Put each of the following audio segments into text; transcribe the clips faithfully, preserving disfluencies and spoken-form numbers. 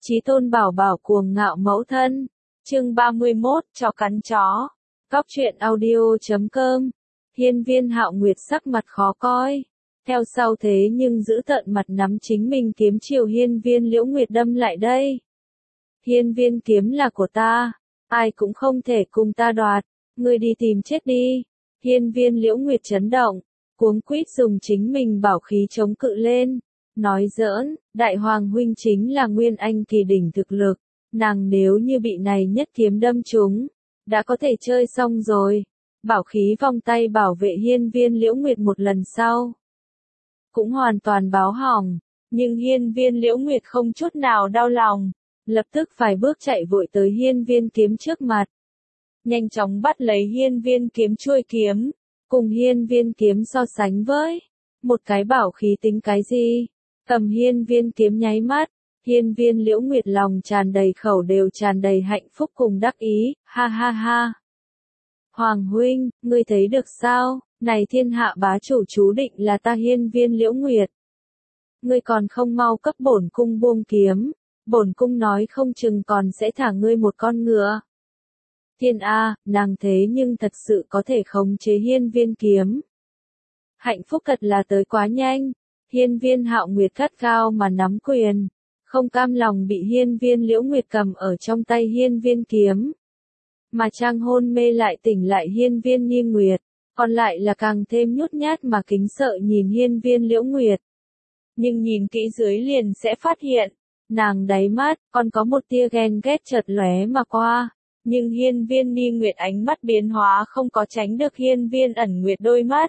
Chí tôn bảo bảo cuồng ngạo mẫu thân. Chương ba mươi mốt, chó cắn chó. Cóc truyện audio chấm com. Hiên Viên Hạo Nguyệt sắc mặt khó coi. Theo sau thế nhưng giữ tợn mặt nắm chính mình kiếm chiều Hiên Viên Liễu Nguyệt đâm lại đây. Hiên Viên kiếm là của ta, ai cũng không thể cùng ta đoạt, ngươi đi tìm chết đi. Hiên Viên Liễu Nguyệt chấn động, cuống quýt dùng chính mình bảo khí chống cự lên. Nói giỡn, đại hoàng huynh chính là nguyên anh kỳ đỉnh thực lực, nàng nếu như bị này nhất kiếm đâm trúng, đã có thể chơi xong rồi. Bảo khí vòng tay bảo vệ Hiên Viên Liễu Nguyệt một lần sau, cũng hoàn toàn báo hỏng, nhưng Hiên Viên Liễu Nguyệt không chút nào đau lòng, lập tức phải bước chạy vội tới Hiên Viên kiếm trước mặt. Nhanh chóng bắt lấy Hiên Viên kiếm chuôi kiếm, cùng Hiên Viên kiếm so sánh với một cái bảo khí tính cái gì. Cầm Hiên Viên kiếm nháy mắt, Hiên Viên Liễu Nguyệt lòng tràn đầy khẩu đều tràn đầy hạnh phúc cùng đắc ý, ha ha ha. Hoàng huynh, ngươi thấy được sao, này thiên hạ bá chủ chú định là ta Hiên Viên Liễu Nguyệt. Ngươi còn không mau cấp bổn cung buông kiếm, bổn cung nói không chừng còn sẽ thả ngươi một con ngựa. Thiên A, nàng thế nhưng thật sự có thể khống chế Hiên Viên kiếm. Hạnh phúc thật là tới quá nhanh. Hiên Viên Hạo Nguyệt gắt gao mà nắm quyền, không cam lòng bị Hiên Viên Liễu Nguyệt cầm ở trong tay Hiên Viên kiếm. Mà trang hôn mê lại tỉnh lại Hiên Viên Nhi Nguyệt, còn lại là càng thêm nhút nhát mà kính sợ nhìn Hiên Viên Liễu Nguyệt. Nhưng nhìn kỹ dưới liền sẽ phát hiện, nàng đáy mắt còn có một tia ghen ghét chợt lóe mà qua. Nhưng Hiên Viên Nhi Nguyệt ánh mắt biến hóa không có tránh được Hiên Viên Ẩn Nguyệt đôi mắt.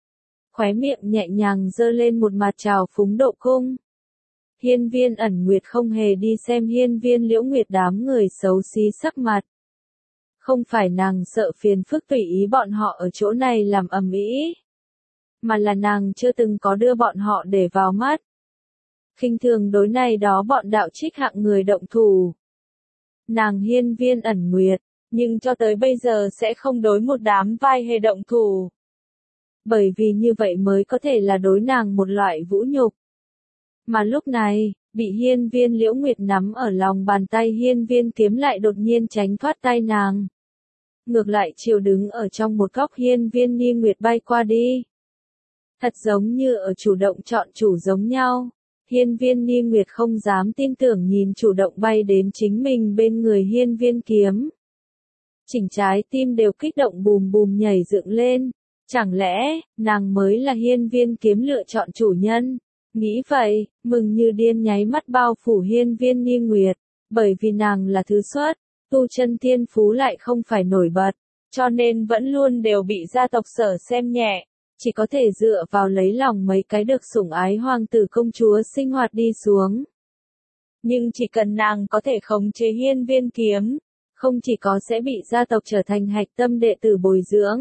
Khóe miệng nhẹ nhàng giơ lên một mặt trào phúng độ cung. Hiên Viên Ẩn Nguyệt không hề đi xem Hiên Viên Liễu Nguyệt đám người xấu xí sắc mặt. Không phải nàng sợ phiền phức tùy ý bọn họ ở chỗ này làm ầm ĩ, mà là nàng chưa từng có đưa bọn họ để vào mắt. Khinh thường đối này đó bọn đạo trích hạng người động thủ. Nàng Hiên Viên Ẩn Nguyệt, nhưng cho tới bây giờ sẽ không đối một đám vai hề động thủ. Bởi vì như vậy mới có thể là đối nàng một loại vũ nhục. Mà lúc này, bị Hiên Viên Liễu Nguyệt nắm ở lòng bàn tay Hiên Viên kiếm lại đột nhiên tránh thoát tay nàng. Ngược lại chiều đứng ở trong một góc Hiên Viên Nhi Nguyệt bay qua đi. Thật giống như ở chủ động chọn chủ giống nhau. Hiên Viên Nhi Nguyệt không dám tin tưởng nhìn chủ động bay đến chính mình bên người Hiên Viên kiếm. Chỉnh trái tim đều kích động bùm bùm nhảy dựng lên. Chẳng lẽ, nàng mới là Hiên Viên kiếm lựa chọn chủ nhân? Nghĩ vậy, mừng như điên nháy mắt bao phủ Hiên Viên Nhi Nguyệt, bởi vì nàng là thứ xuất, tu chân thiên phú lại không phải nổi bật, cho nên vẫn luôn đều bị gia tộc sở xem nhẹ, chỉ có thể dựa vào lấy lòng mấy cái được sủng ái hoàng tử công chúa sinh hoạt đi xuống. Nhưng chỉ cần nàng có thể khống chế Hiên Viên kiếm, không chỉ có sẽ bị gia tộc trở thành hạch tâm đệ tử bồi dưỡng,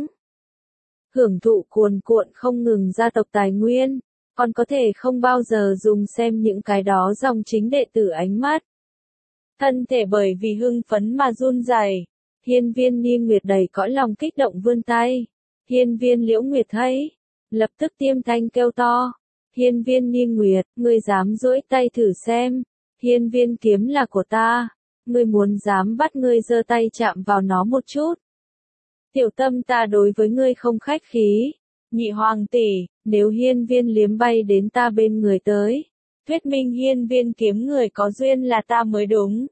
hưởng thụ cuồn cuộn không ngừng gia tộc tài nguyên, còn có thể không bao giờ dùng xem những cái đó dòng chính đệ tử ánh mắt. Thân thể bởi vì hưng phấn mà run rẩy. Hiên Viên Nhi Nguyệt đầy cõi lòng kích động vươn tay. Hiên Viên Liễu Nguyệt thấy, lập tức tiêm thanh kêu to. Hiên Viên Nhi Nguyệt, ngươi dám duỗi tay thử xem. Hiên Viên kiếm là của ta. Ngươi muốn dám bắt ngươi giơ tay chạm vào nó một chút. Tiểu tâm ta đối với ngươi không khách khí. Nhị hoàng tỷ, nếu Hiên Viên liếm bay đến ta bên người tới, thuyết minh Hiên Viên kiếm người có duyên là ta mới đúng.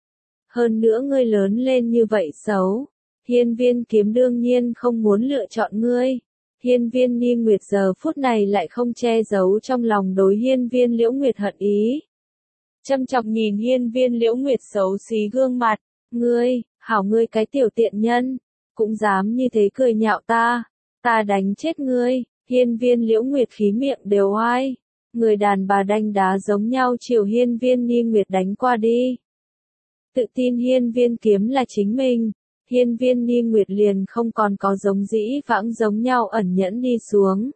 Hơn nữa ngươi lớn lên như vậy xấu, Hiên Viên kiếm đương nhiên không muốn lựa chọn ngươi. Hiên Viên Nhi Nguyệt giờ phút này lại không che giấu trong lòng đối Hiên Viên Liễu Nguyệt hận ý. Châm chọc nhìn Hiên Viên Liễu Nguyệt xấu xí gương mặt, ngươi, hảo ngươi cái tiểu tiện nhân, cũng dám như thế cười nhạo ta, ta đánh chết ngươi. Hiên Viên Liễu Nguyệt khí miệng đều oai, người đàn bà đanh đá giống nhau chiều Hiên Viên Nhi Nguyệt đánh qua đi. Tự tin Hiên Viên kiếm là chính mình, Hiên Viên Nhi Nguyệt liền không còn có giống dĩ vãng giống nhau ẩn nhẫn đi xuống.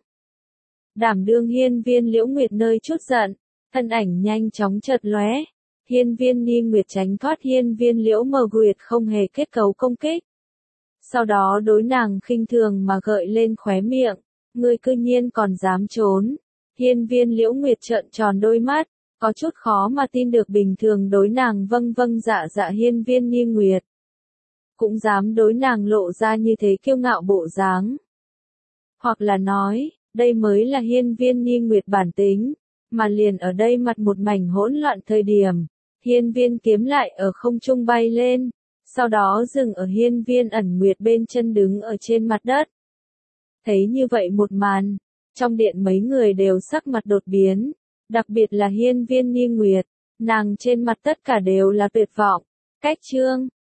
Đảm đương Hiên Viên Liễu Nguyệt nơi chút giận, thân ảnh nhanh chóng chợt lóe. Hiên Viên Nhi Nguyệt tránh thoát Hiên Viên Liễu Mờ Nguyệt không hề kết cấu công kích. Sau đó đối nàng khinh thường mà gợi lên khóe miệng, ngươi cư nhiên còn dám trốn. Hiên Viên Liễu Nguyệt trợn tròn đôi mắt, Có chút khó mà tin được bình thường đối nàng vâng vâng dạ dạ hiên viên như nguyệt. Cũng dám đối nàng lộ ra như thế kiêu ngạo bộ dáng. Hoặc là nói, đây mới là hiên viên như nguyệt bản tính, mà liền ở đây mặt một mảnh hỗn loạn thời điểm, hiên viên kiếm lại ở không trung bay lên, sau đó dừng ở hiên viên ẩn nguyệt bên chân đứng ở trên mặt đất. Thấy như vậy một màn, trong điện mấy người đều sắc mặt đột biến, đặc biệt là hiên viên như nguyệt, nàng trên mặt tất cả đều là tuyệt vọng. Cách chương